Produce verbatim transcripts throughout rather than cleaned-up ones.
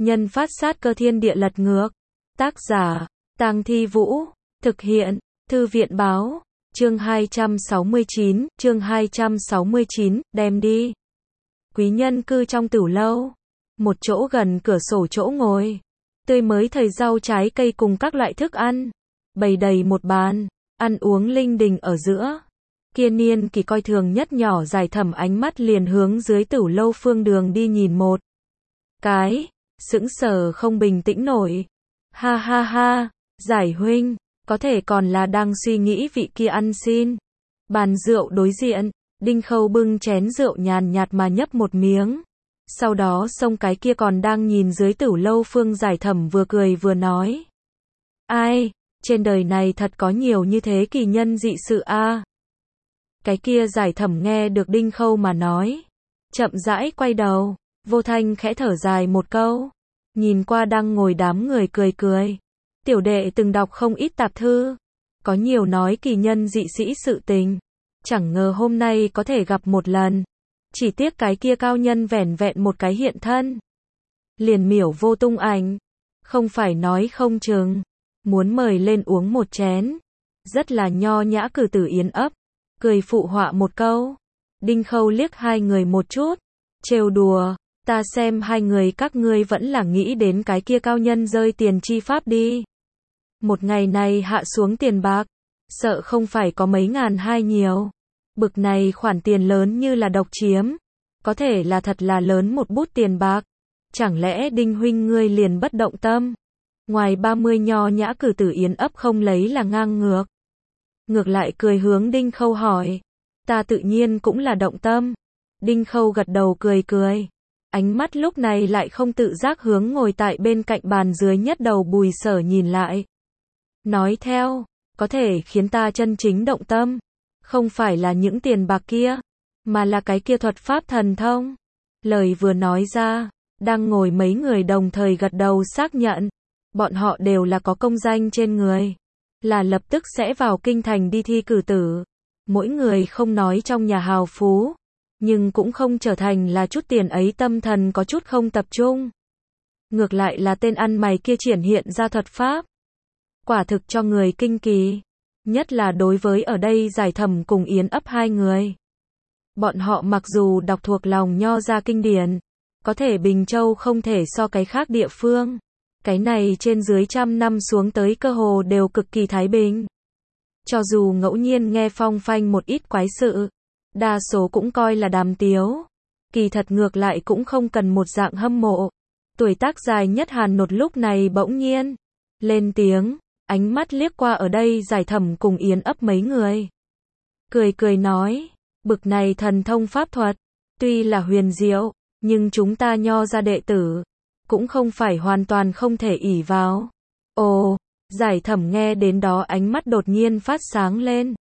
Nhân phát sát cơ thiên địa lật ngược. Tác giả, Tang Thi Vũ. Thực hiện, Thư viện báo. Chương hai trăm sáu mươi chín, chương hai trăm sáu mươi chín, đem đi. Quý nhân cư trong tửu lâu. Một chỗ gần cửa sổ chỗ ngồi. Tươi mới thời rau trái cây cùng các loại thức ăn. Bày đầy một bàn, ăn uống linh đình ở giữa. Kia niên kỳ coi thường nhất nhỏ Giải Thẩm ánh mắt liền hướng dưới tửu lâu phương đường đi nhìn một cái, sững sờ không bình tĩnh nổi. Ha ha ha, Giải huynh, có thể còn là đang suy nghĩ vị kia ăn xin. Bàn rượu đối diện, Đinh Khâu bưng chén rượu nhàn nhạt mà nhấp một miếng. Sau đó xông cái kia còn đang nhìn dưới tửu lâu phương Giải Thẩm vừa cười vừa nói. Ai, trên đời này thật có nhiều như thế kỳ nhân dị sự a. Cái kia Giải Thẩm nghe được Đinh Khâu mà nói. Chậm rãi quay đầu, vô thanh khẽ thở dài một câu. Nhìn qua đang ngồi đám người cười cười. Tiểu đệ từng đọc không ít tạp thư. Có nhiều nói kỳ nhân dị sĩ sự tình. Chẳng ngờ hôm nay có thể gặp một lần. Chỉ tiếc cái kia cao nhân vẻn vẹn một cái hiện thân. Liền miểu vô tung ảnh. Không phải nói không chừng. Muốn mời lên uống một chén. Rất là nho nhã cử tử Yến ấp. Cười phụ họa một câu. Đinh Khâu liếc hai người một chút. Trêu đùa. Ta xem hai người các ngươi vẫn là nghĩ đến cái kia cao nhân rơi tiền chi pháp đi. Một ngày này hạ xuống tiền bạc. Sợ không phải có mấy ngàn hai nhiều. Bực này khoản tiền lớn như là độc chiếm. Có thể là thật là lớn một bút tiền bạc. Chẳng lẽ Đinh huynh ngươi liền bất động tâm. Ngoài ba mươi nho nhã cử tử Yến ấp không lấy là ngang ngược. Ngược lại cười hướng Đinh Khâu hỏi. Ta tự nhiên cũng là động tâm. Đinh Khâu gật đầu cười cười. Ánh mắt lúc này lại không tự giác hướng ngồi tại bên cạnh bàn dưới nhất đầu Bùi Sở nhìn lại. Nói theo, có thể khiến ta chân chính động tâm. Không phải là những tiền bạc kia, mà là cái kia thuật pháp thần thông. Lời vừa nói ra, đang ngồi mấy người đồng thời gật đầu xác nhận. Bọn họ đều là có công danh trên người. Là lập tức sẽ vào kinh thành đi thi cử tử. Mỗi người không nói trong nhà hào phú. Nhưng cũng không trở thành là chút tiền ấy tâm thần có chút không tập trung. Ngược lại là tên ăn mày kia triển hiện ra thuật pháp. Quả thực cho người kinh kỳ. Nhất là đối với ở đây Giải Thẩm cùng Yến ấp hai người. Bọn họ mặc dù đọc thuộc lòng nho ra kinh điển. Có thể Bình Châu không thể so cái khác địa phương. Cái này trên dưới trăm năm xuống tới cơ hồ đều cực kỳ thái bình. Cho dù ngẫu nhiên nghe phong phanh một ít quái sự. Đa số cũng coi là đàm tiếu. Kỳ thật ngược lại cũng không cần một dạng hâm mộ. Tuổi tác dài nhất Hàn Nột lúc này bỗng nhiên lên tiếng, ánh mắt liếc qua ở đây Giải Thẩm cùng Yến ấp mấy người. Cười cười nói, bực này thần thông pháp thuật, tuy là huyền diệu, nhưng chúng ta nho ra đệ tử, cũng không phải hoàn toàn không thể ỷ vào. Ồ, Giải Thẩm nghe đến đó ánh mắt đột nhiên phát sáng lên.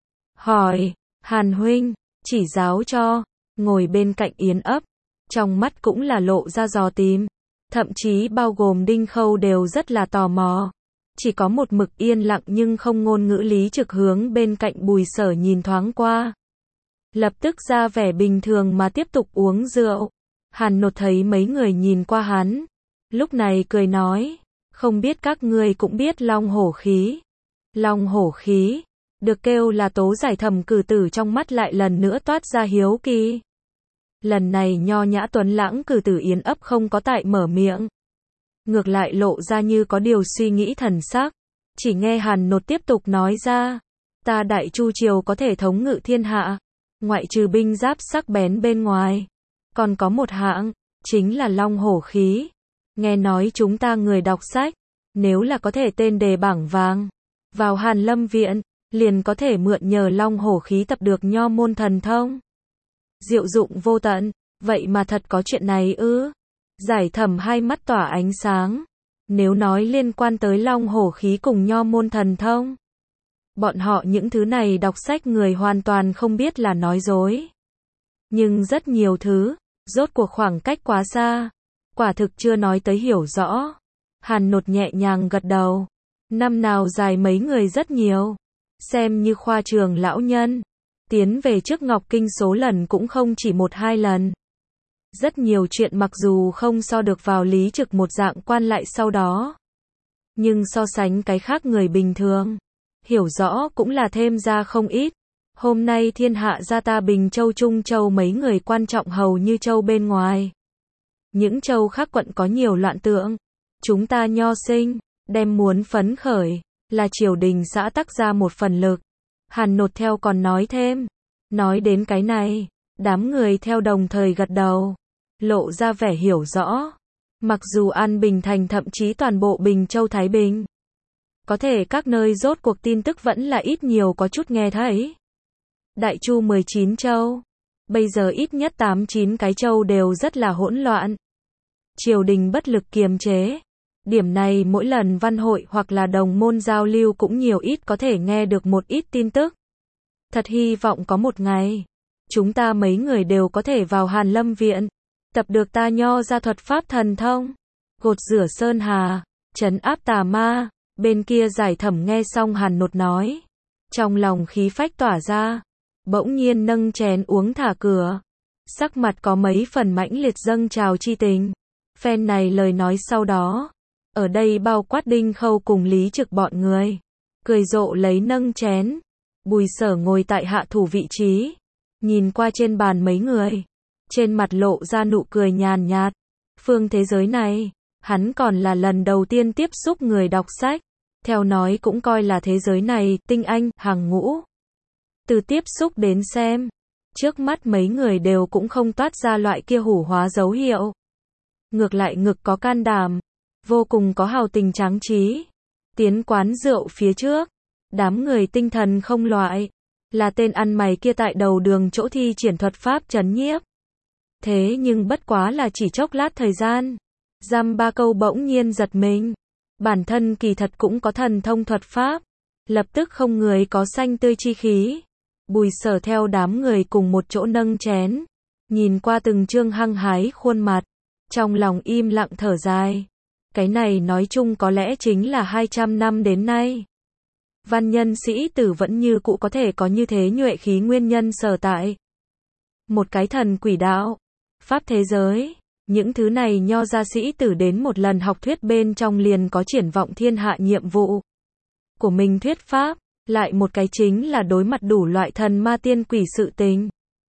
Hỏi, Hàn huynh, chỉ giáo cho, ngồi bên cạnh Yến ấp, trong mắt cũng là lộ ra dò tìm, thậm chí bao gồm Đinh Khâu đều rất là tò mò. Chỉ có một mực yên lặng nhưng không ngôn ngữ Lý Trực hướng bên cạnh Bùi Sở nhìn thoáng qua. Lập tức ra vẻ bình thường mà tiếp tục uống rượu. Hàn Nột thấy mấy người nhìn qua hắn, lúc này cười nói, không biết các ngươi cũng biết long hổ khí. Long hổ khí, được kêu là tố Giải Thẩm cử tử trong mắt lại lần nữa toát ra hiếu kỳ. Lần này nho nhã tuấn lãng cử tử Yến ấp không có tại mở miệng. Ngược lại lộ ra như có điều suy nghĩ thần sắc. Chỉ nghe Hàn Nột tiếp tục nói ra. Ta Đại Chu Triều có thể thống ngự thiên hạ. Ngoại trừ binh giáp sắc bén bên ngoài. Còn có một hạng, chính là long hổ khí. Nghe nói chúng ta người đọc sách. Nếu là có thể tên đề bảng vàng. Vào Hàn Lâm Viện. Liền có thể mượn nhờ long hổ khí tập được nho môn thần thông. Diệu dụng vô tận. Vậy mà thật có chuyện này ư? Giải Thẩm hai mắt tỏa ánh sáng. Nếu nói liên quan tới long hổ khí cùng nho môn thần thông. Bọn họ những thứ này đọc sách người hoàn toàn không biết là nói dối. Nhưng rất nhiều thứ, rốt cuộc khoảng cách quá xa. Quả thực chưa nói tới hiểu rõ. Hàn Nột nhẹ nhàng gật đầu. Năm nào dài mấy người rất nhiều. Xem như khoa trường lão nhân. Tiến về trước Ngọc Kinh số lần cũng không chỉ một hai lần. Rất nhiều chuyện mặc dù không so được vào Lý Trực một dạng quan lại sau đó. Nhưng so sánh cái khác người bình thường, hiểu rõ cũng là thêm ra không ít. Hôm nay thiên hạ gia ta Bình Châu Trung Châu mấy người quan trọng hầu như châu bên ngoài. Những châu khác quận có nhiều loạn tượng. Chúng ta nho sinh, đem muốn phấn khởi, là triều đình xã tắc ra một phần lực. Hàn Nột theo còn nói thêm. Nói đến cái này, đám người theo đồng thời gật đầu, lộ ra vẻ hiểu rõ. Mặc dù An Bình Thành thậm chí toàn bộ Bình Châu Thái Bình, có thể các nơi rốt cuộc tin tức vẫn là ít nhiều có chút nghe thấy. Đại Chu mười chín châu, bây giờ ít nhất tám chín cái châu đều rất là hỗn loạn. Triều đình bất lực kiềm chế. Điểm này mỗi lần văn hội hoặc là đồng môn giao lưu cũng nhiều ít có thể nghe được một ít tin tức. Thật hy vọng có một ngày, chúng ta mấy người đều có thể vào Hàn Lâm Viện, tập được ta nho ra thuật pháp thần thông, gột rửa sơn hà, trấn áp tà ma. Bên kia Giải Thẩm nghe xong Hàn Nột nói, trong lòng khí phách tỏa ra, bỗng nhiên nâng chén uống thả cửa, sắc mặt có mấy phần mãnh liệt dâng trào chi tình. Phen này lời nói sau đó, ở đây bao quát Đinh Khâu cùng Lý Trực bọn người, cười rộ lấy nâng chén. Bùi Sở ngồi tại hạ thủ vị trí, nhìn qua trên bàn mấy người, trên mặt lộ ra nụ cười nhàn nhạt. Phương thế giới này, hắn còn là lần đầu tiên tiếp xúc người đọc sách, theo nói cũng coi là thế giới này tinh anh hàng ngũ. Từ tiếp xúc đến xem, trước mắt mấy người đều cũng không toát ra loại kia hủ hóa dấu hiệu. Ngược lại ngực có can đảm, vô cùng có hào tình tráng trí. Tiến quán rượu phía trước, đám người tinh thần không loại, là tên ăn mày kia tại đầu đường chỗ thi triển thuật pháp trấn nhiếp. Thế nhưng bất quá là chỉ chốc lát thời gian, dăm ba câu bỗng nhiên giật mình. Bản thân kỳ thật cũng có thần thông thuật pháp, lập tức không người có xanh tươi chi khí. Bùi Sở theo đám người cùng một chỗ nâng chén, nhìn qua từng trương hăng hái khuôn mặt, trong lòng im lặng thở dài. Cái này nói chung có lẽ chính là hai trăm năm đến nay, văn nhân sĩ tử vẫn như cũ có thể có như thế nhuệ khí nguyên nhân sở tại. Một cái thần quỷ đạo, pháp thế giới, những thứ này nho gia sĩ tử đến một lần học thuyết bên trong liền có triển vọng thiên hạ nhiệm vụ của mình thuyết pháp, lại một cái chính là đối mặt đủ loại thần ma tiên quỷ sự tình.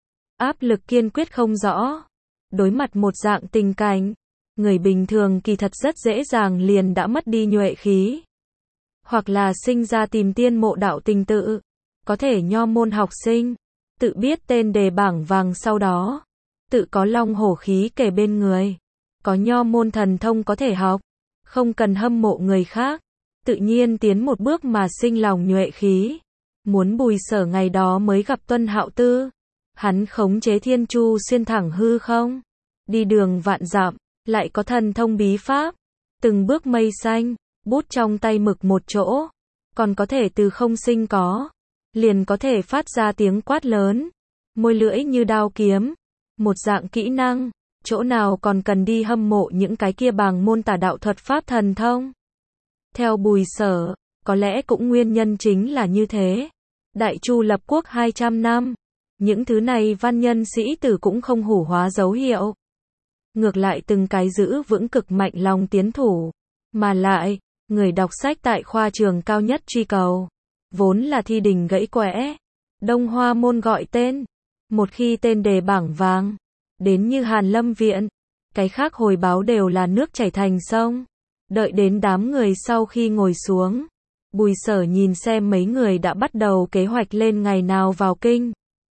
Áp lực kiên quyết không rõ, đối mặt một dạng tình cảnh, người bình thường kỳ thật rất dễ dàng liền đã mất đi nhuệ khí. Hoặc là sinh ra tìm tiên mộ đạo tình tự, có thể nho môn học sinh, tự biết tên đề bảng vàng sau đó, tự có long hổ khí kề bên người, có nho môn thần thông có thể học, không cần hâm mộ người khác, tự nhiên tiến một bước mà sinh lòng nhuệ khí. Muốn Bùi Sở ngày đó mới gặp Tuân Hạo Tư, hắn khống chế thiên chu xuyên thẳng hư không, đi đường vạn dặm, lại có thần thông bí pháp, từng bước mây xanh, bút trong tay mực một chỗ, còn có thể từ không sinh có, liền có thể phát ra tiếng quát lớn, môi lưỡi như đao kiếm, một dạng kỹ năng, chỗ nào còn cần đi hâm mộ những cái kia bàng môn tà đạo thuật pháp thần thông. Theo Bùi Sở, có lẽ cũng nguyên nhân chính là như thế. Đại Chu lập quốc hai trăm năm, những thứ này văn nhân sĩ tử cũng không hủ hóa dấu hiệu. Ngược lại từng cái giữ vững cực mạnh lòng tiến thủ, mà lại, người đọc sách tại khoa trường cao nhất truy cầu, vốn là thi đình gãy quẽ, Đông Hoa môn gọi tên, một khi tên đề bảng vàng, đến như Hàn Lâm Viện, cái khác hồi báo đều là nước chảy thành sông. Đợi đến đám người sau khi ngồi xuống, Bùi Sở nhìn xem mấy người đã bắt đầu kế hoạch lên ngày nào vào kinh.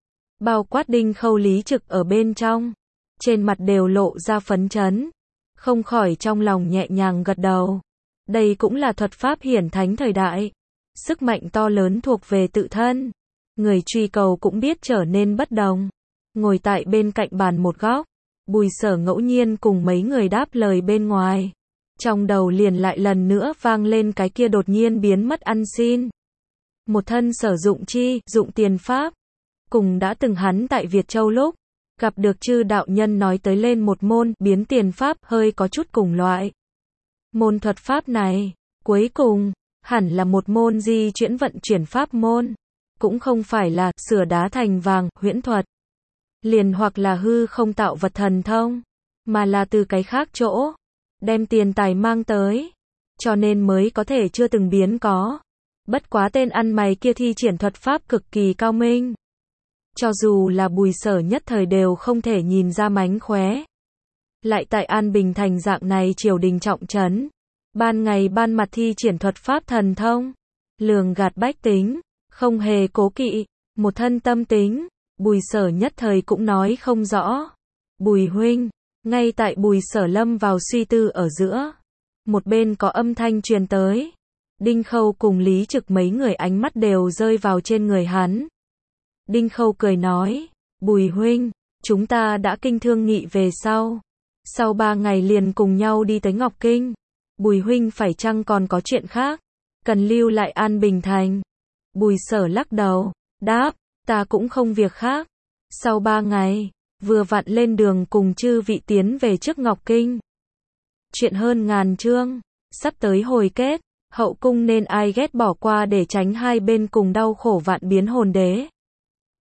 Bao quát Đinh Khâu Lý Trực ở bên trong, trên mặt đều lộ ra phấn chấn, không khỏi trong lòng nhẹ nhàng gật đầu. Đây cũng là thuật pháp hiển thánh thời đại, sức mạnh to lớn thuộc về tự thân, người truy cầu cũng biết trở nên bất đồng. Ngồi tại bên cạnh bàn một góc, Bùi Sở ngẫu nhiên cùng mấy người đáp lời bên ngoài, trong đầu liền lại lần nữa vang lên cái kia đột nhiên biến mất ăn xin. Một thân sử dụng chi, dụng tiền pháp, cùng đã từng hắn tại Việt Châu lúc gặp được chư đạo nhân nói tới lên một môn biến tiền pháp hơi có chút cùng loại. Môn thuật pháp này, cuối cùng, hẳn là một môn di chuyển vận chuyển pháp môn, cũng không phải là sửa đá thành vàng, huyễn thuật. liền hoặc là hư không tạo vật thần thông, mà là từ cái khác chỗ, đem tiền tài mang tới, cho nên mới có thể chưa từng biến có. Bất quá tên ăn mày kia thi triển thuật pháp cực kỳ cao minh. Cho dù là Bùi Sở nhất thời đều không thể nhìn ra mánh khóe. Lại tại An Bình thành dạng này triều đình trọng trấn, ban ngày ban mặt thi triển thuật pháp thần thông, lường gạt bách tính, không hề cố kỵ, một thân tâm tính, Bùi Sở nhất thời cũng nói không rõ. Bùi huynh, ngay tại Bùi Sở lâm vào suy tư ở giữa, một bên có âm thanh truyền tới. Đinh Khâu cùng Lý Trực mấy người ánh mắt đều rơi vào trên người hắn. Đinh Khâu cười nói, Bùi huynh, chúng ta đã kinh thương nghị về sau. Sau ba ngày liền cùng nhau đi tới Ngọc Kinh. Bùi huynh phải chăng còn có chuyện khác, cần lưu lại An Bình thành? Bùi Sở lắc đầu, đáp, ta cũng không việc khác. Sau ba ngày, vừa vặn lên đường cùng chư vị tiến về trước Ngọc Kinh. Chuyện hơn ngàn chương, sắp tới hồi kết, hậu cung nên ai ghét bỏ qua để tránh hai bên cùng đau khổ vạn biến hồn đế.